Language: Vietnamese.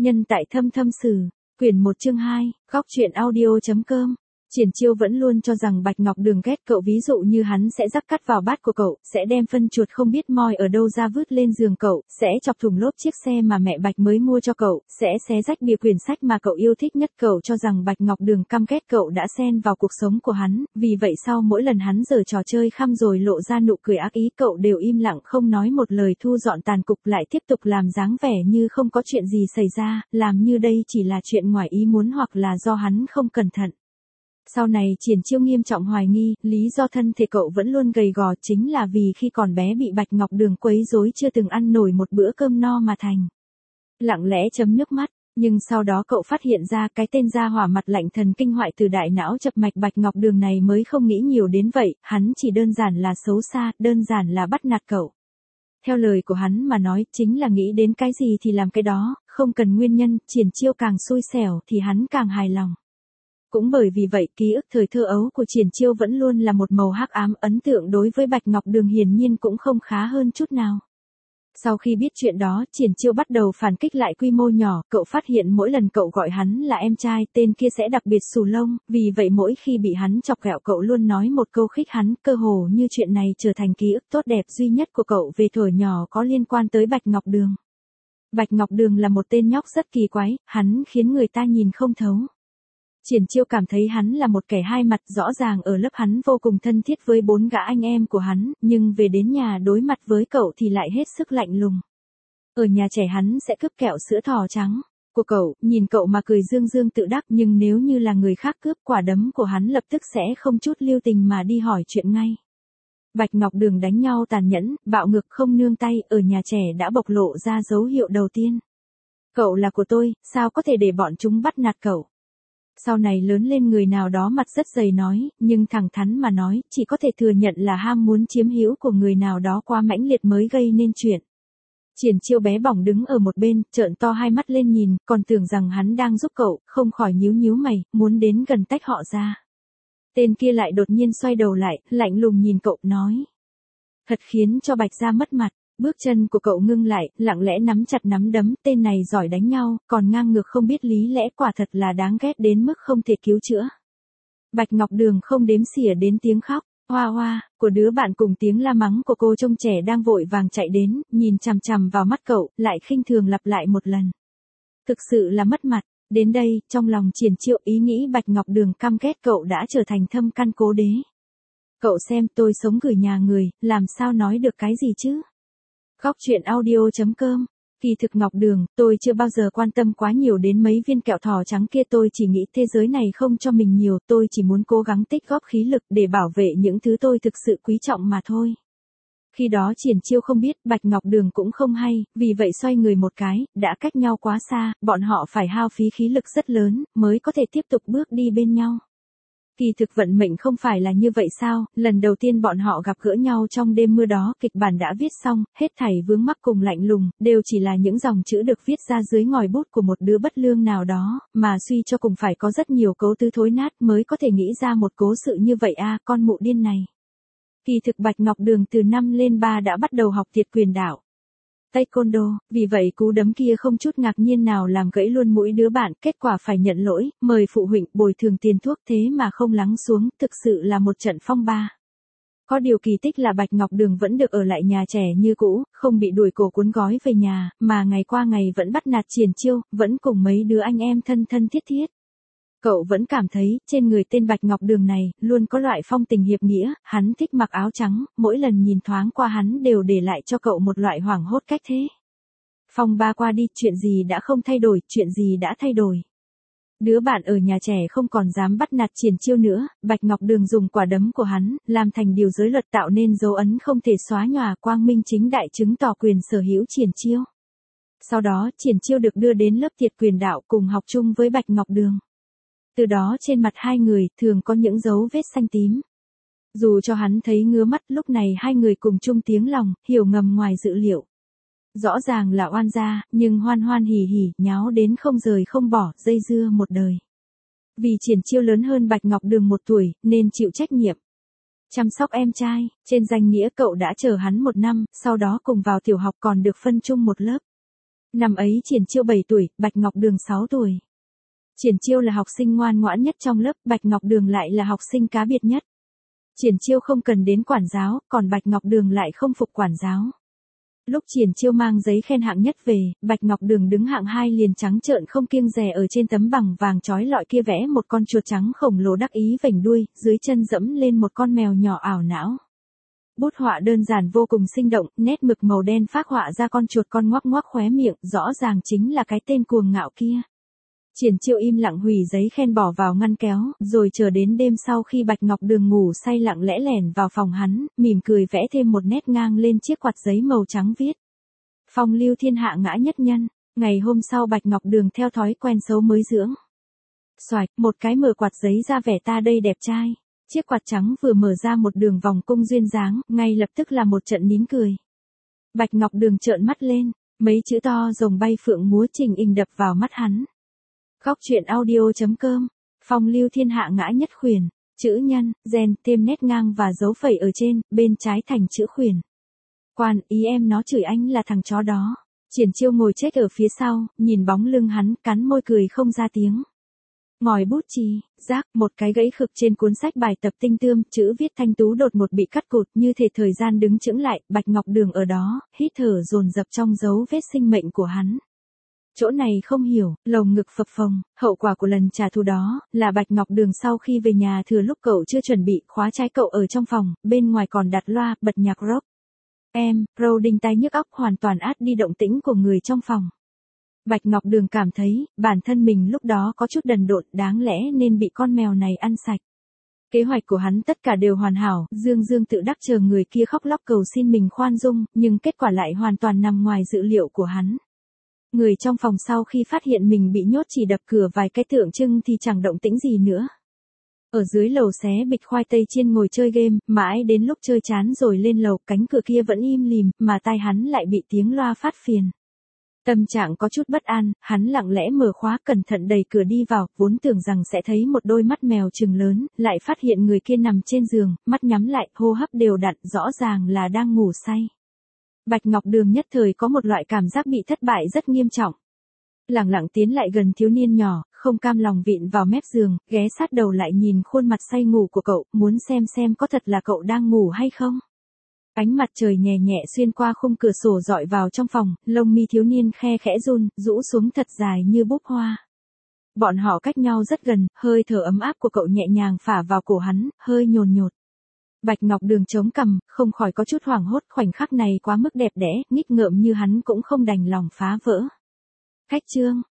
Nhân tại thâm thâm sử, quyển 1 chương 2, góc truyện audio.com. Triển Chiêu vẫn luôn cho rằng Bạch Ngọc Đường ghét cậu, ví dụ như hắn sẽ rắc cắt vào bát của cậu, sẽ đem phân chuột không biết moi ở đâu ra vứt lên giường cậu, sẽ chọc thủng lốp chiếc xe mà mẹ Bạch mới mua cho cậu, sẽ xé rách bìa quyển sách mà cậu yêu thích nhất. Cậu cho rằng Bạch Ngọc Đường căm ghét cậu đã xen vào cuộc sống của hắn, vì vậy sau mỗi lần hắn giở trò chơi khăm rồi lộ ra nụ cười ác ý, cậu đều im lặng không nói một lời, thu dọn tàn cục lại tiếp tục làm dáng vẻ như không có chuyện gì xảy ra, làm như đây chỉ là chuyện ngoài ý muốn hoặc là do hắn không cẩn thận. Sau này Triển Chiêu nghiêm trọng hoài nghi, lý do thân thể cậu vẫn luôn gầy gò chính là vì khi còn bé bị Bạch Ngọc Đường quấy rối chưa từng ăn nổi một bữa cơm no mà thành. Lặng lẽ chấm nước mắt, nhưng sau đó cậu phát hiện ra cái tên gia hỏa mặt lạnh thần kinh hoại từ đại não chập mạch Bạch Ngọc Đường này mới không nghĩ nhiều đến vậy, hắn chỉ đơn giản là xấu xa, đơn giản là bắt nạt cậu. Theo lời của hắn mà nói, chính là nghĩ đến cái gì thì làm cái đó, không cần nguyên nhân. Triển Chiêu càng xui xẻo thì hắn càng hài lòng. Cũng bởi vì vậy, ký ức thời thơ ấu của Triển Chiêu vẫn luôn là một màu hắc ám, ấn tượng đối với Bạch Ngọc Đường hiển nhiên cũng không khá hơn chút nào. Sau khi biết chuyện đó, Triển Chiêu bắt đầu phản kích lại quy mô nhỏ, cậu phát hiện mỗi lần cậu gọi hắn là em trai, tên kia sẽ đặc biệt xù lông, vì vậy mỗi khi bị hắn chọc ghẹo cậu luôn nói một câu khích hắn, cơ hồ như chuyện này trở thành ký ức tốt đẹp duy nhất của cậu về thuở nhỏ có liên quan tới Bạch Ngọc Đường. Bạch Ngọc Đường là một tên nhóc rất kỳ quái, hắn khiến người ta nhìn không thấu. Triển Chiêu cảm thấy hắn là một kẻ hai mặt, rõ ràng ở lớp hắn vô cùng thân thiết với 4 gã anh em của hắn, nhưng về đến nhà đối mặt với cậu thì lại hết sức lạnh lùng. Ở nhà trẻ hắn sẽ cướp kẹo sữa thỏ trắng của cậu, nhìn cậu mà cười dương dương tự đắc, nhưng nếu như là người khác cướp quả đấm của hắn lập tức sẽ không chút lưu tình mà đi hỏi chuyện ngay. Bạch Ngọc Đường đánh nhau tàn nhẫn, bạo ngược không nương tay, ở nhà trẻ đã bộc lộ ra dấu hiệu đầu tiên. Cậu là của tôi, sao có thể để bọn chúng bắt nạt cậu? Sau này lớn lên người nào đó mặt rất dày nói, nhưng thẳng thắn mà nói, chỉ có thể thừa nhận là ham muốn chiếm hữu của người nào đó quá mãnh liệt mới gây nên chuyện. Triển Chiêu bé bỏng đứng ở một bên, trợn to hai mắt lên nhìn, còn tưởng rằng hắn đang giúp cậu, không khỏi nhíu nhíu mày, muốn đến gần tách họ ra. Tên kia lại đột nhiên xoay đầu lại, lạnh lùng nhìn cậu, nói. Thật khiến cho Bạch gia mất mặt. Bước chân của cậu ngưng lại, lặng lẽ nắm chặt nắm đấm, tên này giỏi đánh nhau, còn ngang ngược không biết lý lẽ, quả thật là đáng ghét đến mức không thể cứu chữa. Bạch Ngọc Đường không đếm xỉa đến tiếng khóc, hoa hoa, của đứa bạn cùng tiếng la mắng của cô trông trẻ đang vội vàng chạy đến, nhìn chằm chằm vào mắt cậu, lại khinh thường lặp lại một lần. Thực sự là mất mặt. Đến đây, trong lòng Triển Chiêu ý nghĩ Bạch Ngọc Đường căm ghét cậu đã trở thành thâm căn cố đế. Cậu xem, tôi sống gửi nhà người, làm sao nói được cái gì chứ? Góc truyện audio.com. Kỳ thực Ngọc Đường, tôi chưa bao giờ quan tâm quá nhiều đến mấy viên kẹo thỏ trắng kia, tôi chỉ nghĩ thế giới này không cho mình nhiều, tôi chỉ muốn cố gắng tích góp khí lực để bảo vệ những thứ tôi thực sự quý trọng mà thôi. Khi đó Triển Chiêu không biết, Bạch Ngọc Đường cũng không hay, vì vậy xoay người một cái, đã cách nhau quá xa, bọn họ phải hao phí khí lực rất lớn, mới có thể tiếp tục bước đi bên nhau. Kỳ thực vận mệnh không phải là như vậy sao? Lần đầu tiên bọn họ gặp gỡ nhau trong đêm mưa đó, kịch bản đã viết xong, hết thảy vướng mắc cùng lạnh lùng, đều chỉ là những dòng chữ được viết ra dưới ngòi bút của một đứa bất lương nào đó, mà suy cho cùng phải có rất nhiều cấu tứ thối nát mới có thể nghĩ ra một cố sự như vậy a, con mụ điên này. Kỳ thực Bạch Ngọc Đường từ 5 lên 3 đã bắt đầu học Tiệt Quyền Đạo Taekwondo, vì vậy cú đấm kia không chút ngạc nhiên nào làm gãy luôn mũi đứa bạn, kết quả phải nhận lỗi, mời phụ huynh bồi thường tiền thuốc, thế mà không lắng xuống, thực sự là một trận phong ba. Có điều kỳ tích là Bạch Ngọc Đường vẫn được ở lại nhà trẻ như cũ, không bị đuổi cổ cuốn gói về nhà, mà ngày qua ngày vẫn bắt nạt Triển Chiêu, vẫn cùng mấy đứa anh em thân thân thiết thiết. Cậu vẫn cảm thấy, trên người tên Bạch Ngọc Đường này, luôn có loại phong tình hiệp nghĩa, hắn thích mặc áo trắng, mỗi lần nhìn thoáng qua hắn đều để lại cho cậu một loại hoảng hốt cách thế. Phong ba qua đi, chuyện gì đã không thay đổi, chuyện gì đã thay đổi. Đứa bạn ở nhà trẻ không còn dám bắt nạt Triển Chiêu nữa, Bạch Ngọc Đường dùng quả đấm của hắn, làm thành điều giới luật tạo nên dấu ấn không thể xóa nhòa, quang minh chính đại chứng tỏ quyền sở hữu Triển Chiêu. Sau đó, Triển Chiêu được đưa đến lớp Tiệt Quyền Đạo cùng học chung với Bạch Ngọc Đường. Từ đó trên mặt hai người thường có những dấu vết xanh tím. Dù cho hắn thấy ngứa mắt, lúc này hai người cùng chung tiếng lòng, hiểu ngầm ngoài dự liệu. Rõ ràng là oan gia, nhưng hoan hoan hỉ hỉ, nháo đến không rời không bỏ, dây dưa một đời. Vì Triển Chiêu lớn hơn Bạch Ngọc Đường 1 tuổi, nên chịu trách nhiệm chăm sóc em trai, trên danh nghĩa cậu đã chờ hắn 1 năm, sau đó cùng vào tiểu học còn được phân chung một lớp. Năm ấy Triển Chiêu 7 tuổi, Bạch Ngọc Đường 6 tuổi. Triển Chiêu là học sinh ngoan ngoãn nhất trong lớp, Bạch Ngọc Đường lại là học sinh cá biệt nhất. Triển Chiêu không cần đến quản giáo, còn Bạch Ngọc Đường lại không phục quản giáo. Lúc Triển Chiêu mang giấy khen hạng nhất về, Bạch Ngọc Đường đứng hạng 2 liền trắng trợn không kiêng dè ở trên tấm bằng vàng chói lọi kia vẽ một con chuột trắng khổng lồ đắc ý vểnh đuôi, dưới chân dẫm lên một con mèo nhỏ ảo não. Bút họa đơn giản vô cùng sinh động, nét mực màu đen phác họa ra con chuột con ngoác ngoác khóe miệng, rõ ràng chính là cái tên cuồng ngạo kia. Triển Chiêu im lặng hủy giấy khen bỏ vào ngăn kéo, rồi chờ đến đêm sau khi Bạch Ngọc Đường ngủ say lặng lẽ lẻn vào phòng hắn, mỉm cười vẽ thêm một nét ngang lên chiếc quạt giấy màu trắng viết: Phong lưu thiên hạ ngã nhất nhân. Ngày hôm sau Bạch Ngọc Đường theo thói quen xấu mới dưỡng. Xoạch, một cái mở quạt giấy ra vẻ ta đây đẹp trai. Chiếc quạt trắng vừa mở ra một đường vòng cung duyên dáng, ngay lập tức là một trận nín cười. Bạch Ngọc Đường trợn mắt lên, mấy chữ to rồng bay phượng múa trình hình đập vào mắt hắn. Góc truyện audio.com, phong lưu thiên hạ ngã nhất khuyển, chữ nhân, gen, thêm nét ngang và dấu phẩy ở trên, bên trái thành chữ khuyển. Quan, ý em nó chửi anh là thằng chó đó. Triển Chiêu ngồi chết ở phía sau, nhìn bóng lưng hắn, cắn môi cười không ra tiếng. Ngòi bút chì, rác, một cái gãy khực trên cuốn sách bài tập tinh tươm, chữ viết thanh tú đột ngột bị cắt cụt, như thể thời gian đứng chững lại, Bạch Ngọc Đường ở đó, hít thở dồn dập trong dấu vết sinh mệnh của hắn. Chỗ này không hiểu, lồng ngực phập phồng, hậu quả của lần trả thù đó, là Bạch Ngọc Đường sau khi về nhà thừa lúc cậu chưa chuẩn bị, khóa trái cậu ở trong phòng, bên ngoài còn đặt loa, bật nhạc rock. Pro đinh tai nhức óc hoàn toàn át đi động tĩnh của người trong phòng. Bạch Ngọc Đường cảm thấy, bản thân mình lúc đó có chút đần độn, đáng lẽ nên bị con mèo này ăn sạch. Kế hoạch của hắn tất cả đều hoàn hảo, dương dương tự đắc chờ người kia khóc lóc cầu xin mình khoan dung, nhưng kết quả lại hoàn toàn nằm ngoài dự liệu của hắn. Người trong phòng sau khi phát hiện mình bị nhốt chỉ đập cửa vài cái tượng trưng thì chẳng động tĩnh gì nữa. Ở dưới lầu xé bịch khoai tây chiên ngồi chơi game, mãi đến lúc chơi chán rồi lên lầu, cánh cửa kia vẫn im lìm, mà tai hắn lại bị tiếng loa phát phiền. Tâm trạng có chút bất an, hắn lặng lẽ mở khóa cẩn thận đẩy cửa đi vào, vốn tưởng rằng sẽ thấy một đôi mắt mèo trừng lớn, lại phát hiện người kia nằm trên giường, mắt nhắm lại, hô hấp đều đặn, rõ ràng là đang ngủ say. Bạch Ngọc Đường nhất thời có một loại cảm giác bị thất bại rất nghiêm trọng. Lẳng lặng tiến lại gần thiếu niên nhỏ, không cam lòng vịn vào mép giường, ghé sát đầu lại nhìn khuôn mặt say ngủ của cậu, muốn xem có thật là cậu đang ngủ hay không. Ánh mặt trời nhẹ nhẹ xuyên qua khung cửa sổ dọi vào trong phòng, lông mi thiếu niên khe khẽ run, rũ xuống thật dài như búp hoa. Bọn họ cách nhau rất gần, hơi thở ấm áp của cậu nhẹ nhàng phả vào cổ hắn, hơi nhồn nhột. Bạch Ngọc Đường chống cằm, không khỏi có chút hoảng hốt, khoảnh khắc này quá mức đẹp đẽ, nghịch ngợm như hắn cũng không đành lòng phá vỡ. Khách chương,